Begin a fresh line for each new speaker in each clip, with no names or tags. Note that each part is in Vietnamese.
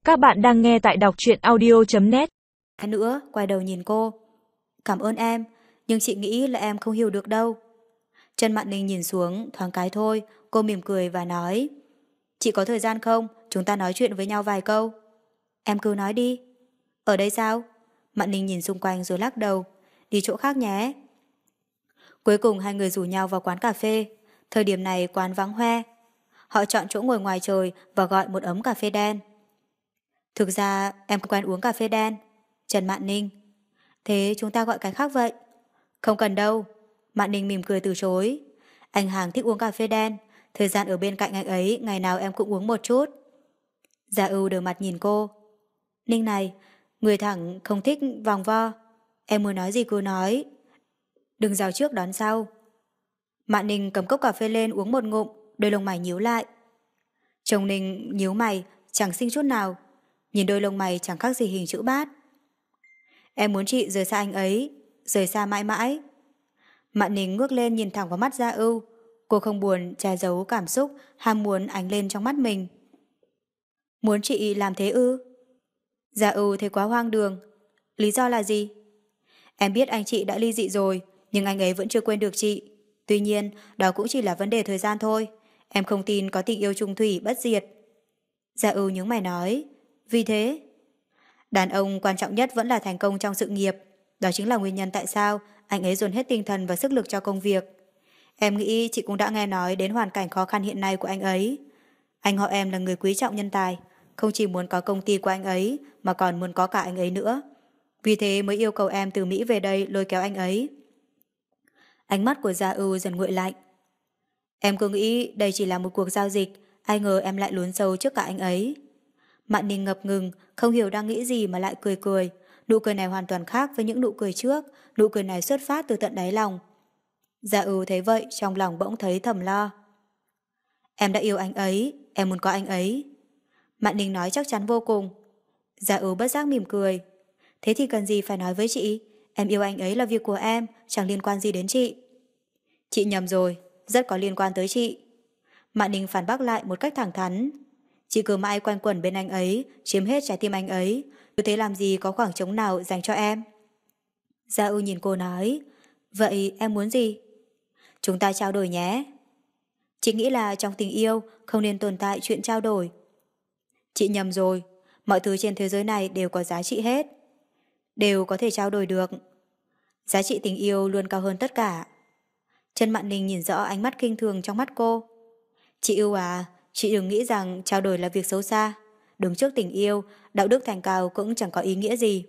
Các bạn đang nghe tại đọc truyện audio.net.
Nữa, quay đầu nhìn cô. Cảm ơn em, nhưng chị nghĩ là em không hiểu được đâu. Trần Mạn Ninh nhìn xuống, thoáng cái thôi, cô mỉm cười và nói. Chị có thời gian không? Chúng ta nói chuyện với nhau vài câu. Em cứ nói đi. Ở đây sao? Mạn Ninh nhìn xung quanh rồi lắc đầu. Đi chỗ khác nhé. Cuối cùng hai người rủ nhau vào quán cà phê. Thời điểm này quán vắng hoe. Họ chọn chỗ ngồi ngoài trời và gọi một ấm cà phê đen. Thực ra em quen uống cà phê đen. Trần Mạn Ninh. Thế chúng ta gọi cái khác vậy. Không cần đâu. Mạn Ninh mỉm cười từ chối. Anh Hàng thích uống cà phê đen. Thời gian ở bên cạnh anh ấy ngày nào em cũng uống một chút. Gia Ưu đưa mặt nhìn cô. Ninh này, người thẳng không thích vòng vo. Em muốn nói gì cứ nói. Đừng rào trước đón sau. Mạn Ninh cầm cốc cà phê lên uống một ngụm, đôi lông mày nhíu lại. Chồng Ninh nhíu mày, chẳng xinh chút nào. Nhìn đôi lông mày chẳng khác gì hình chữ bát. Em muốn chị rời xa anh ấy, rời xa mãi mãi. Mạn Ninh ngước lên nhìn thẳng vào mắt Gia Ưu. Cô không buồn che giấu cảm xúc, ham muốn ánh lên trong mắt mình. Muốn chị làm thế ư? Gia Ưu thấy quá hoang đường. Lý do là gì? Em biết anh chị đã ly dị rồi, nhưng anh ấy vẫn chưa quên được chị. Tuy nhiên, đó cũng chỉ là vấn đề thời gian thôi. Em không tin có tình yêu chung thủy bất diệt. Gia Ưu nhướng mày nói. Vì thế, đàn ông quan trọng nhất vẫn là thành công trong sự nghiệp. Đó chính là nguyên nhân tại sao anh ấy dồn hết tinh thần và sức lực cho công việc. Em nghĩ chị cũng đã nghe nói đến hoàn cảnh khó khăn hiện nay của anh ấy. Anh họ em là người quý trọng nhân tài, không chỉ muốn có công ty của anh ấy mà còn muốn có cả anh ấy nữa. Vì thế mới yêu cầu em từ Mỹ về đây lôi kéo anh ấy. Ánh mắt của Gia Ưu dần nguội lạnh. Em cứ nghĩ đây chỉ là một cuộc giao dịch, ai ngờ em lại lún sâu trước cả anh ấy. Mạn Ninh ngập ngừng, không hiểu đang nghĩ gì mà lại cười cười. Nụ cười này hoàn toàn khác với những nụ cười trước, nụ cười này xuất phát từ tận đáy lòng. Gia Ưu thấy vậy, trong lòng bỗng thấy thầm lo. Em đã yêu anh ấy, em muốn có anh ấy. Mạn Ninh nói chắc chắn vô cùng. Gia Ưu bất giác mỉm cười. Thế thì cần gì phải nói với chị, em yêu anh ấy là việc của em, chẳng liên quan gì đến chị. Chị nhầm rồi, rất có liên quan tới chị. Mạn Ninh phản bác lại một cách thẳng thắn. Chị cứ mãi quanh quẩn bên anh ấy, chiếm hết trái tim anh ấy, cứ thế làm gì có khoảng trống nào dành cho em. Gia Ưu nhìn cô nói. Vậy em muốn gì? Chúng ta trao đổi nhé. Chị nghĩ là trong tình yêu không nên tồn tại chuyện trao đổi. Chị nhầm rồi, mọi thứ trên thế giới này đều có giá trị hết. Đều có thể trao đổi được. Giá trị tình yêu luôn cao hơn tất cả. Trần Mạn Ninh nhìn rõ ánh mắt kinh thường trong mắt cô. Chị yêu à, chị đừng nghĩ rằng trao đổi là việc xấu xa. Đứng trước tình yêu, đạo đức thành cao cũng chẳng có ý nghĩa gì.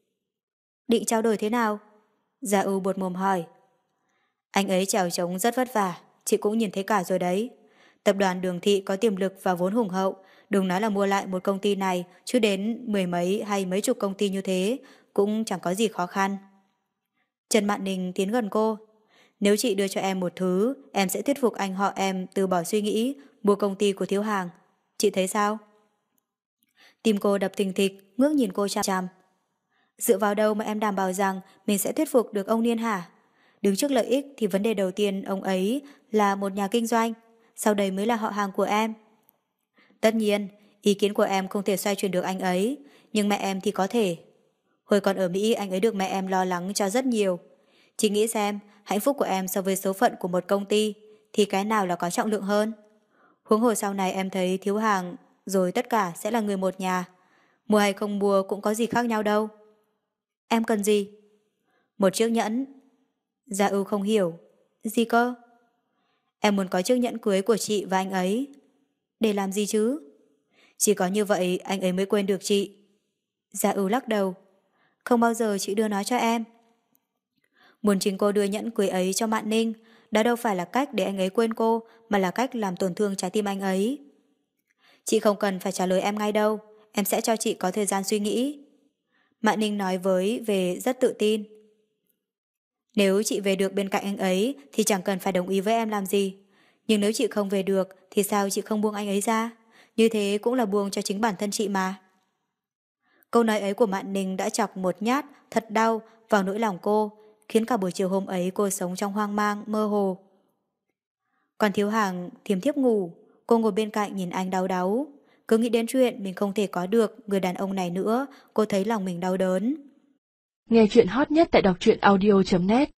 Định trao đổi thế nào? Gia Ưu buột mồm hỏi. Anh ấy chèo trống rất vất vả, chị cũng nhìn thấy cả rồi đấy. Tập đoàn Đường Thị có tiềm lực và vốn hùng hậu, đừng nói là mua lại một công ty này, chứ đến mười mấy hay mấy chục công ty như thế cũng chẳng có gì khó khăn. Trần Mạn Ninh tiến gần cô. Nếu chị đưa cho em một thứ, em sẽ thuyết phục anh họ em từ bỏ suy nghĩ mua công ty của Thiếu Hàng. Chị thấy sao? Tim cô đập thình thịch, ngước nhìn cô chằm chằm. Dựa vào đâu mà em đảm bảo rằng mình sẽ thuyết phục được ông Niên hả? Đứng trước lợi ích thì vấn đề đầu tiên ông ấy là một nhà kinh doanh, sau đấy mới là họ hàng của em. Tất nhiên, ý kiến của em không thể xoay chuyển được anh ấy, nhưng mẹ em thì có thể. Hồi còn ở Mỹ anh ấy được mẹ em lo lắng cho rất nhiều. Chị nghĩ xem, hạnh phúc của em so với số phận của một công ty thì cái nào là có trọng lượng hơn? Huống hồ sau này em thấy Thiếu Hàng rồi tất cả sẽ là người một nhà. Mua hay không mua cũng có gì khác nhau đâu. Em cần gì? Một chiếc nhẫn. Gia Ưu không hiểu. Gì cơ? Em muốn có chiếc nhẫn cưới của chị và anh ấy. Để làm gì chứ? Chỉ có như vậy anh ấy mới quên được chị. Gia Ưu lắc đầu. Không bao giờ chị đưa nó cho em. Muốn chính cô đưa nhẫn cưới ấy cho Mạn Ninh, đó đâu phải là cách để anh ấy quên cô, mà là cách làm tổn thương trái tim anh ấy. Chị không cần phải trả lời em ngay đâu, em sẽ cho chị có thời gian suy nghĩ. Mạn Ninh nói với về rất tự tin. Nếu chị về được bên cạnh anh ấy thì chẳng cần phải đồng ý với em làm gì. Nhưng nếu chị không về được thì sao chị không buông anh ấy ra? Như thế cũng là buông cho chính bản thân chị mà. Câu nói ấy của Mạn Ninh đã chọc một nhát thật đau vào nỗi lòng cô, khiến cả buổi chiều hôm ấy cô sống trong hoang mang, mơ hồ. Còn Thiếu Hàng thiêm thiếp ngủ, cô ngồi bên cạnh nhìn anh đau đáu. Cứ nghĩ đến chuyện mình không thể có được người đàn ông này nữa, cô thấy lòng mình đau đớn.
Nghe chuyện hot nhất tại đọc truyện audio.net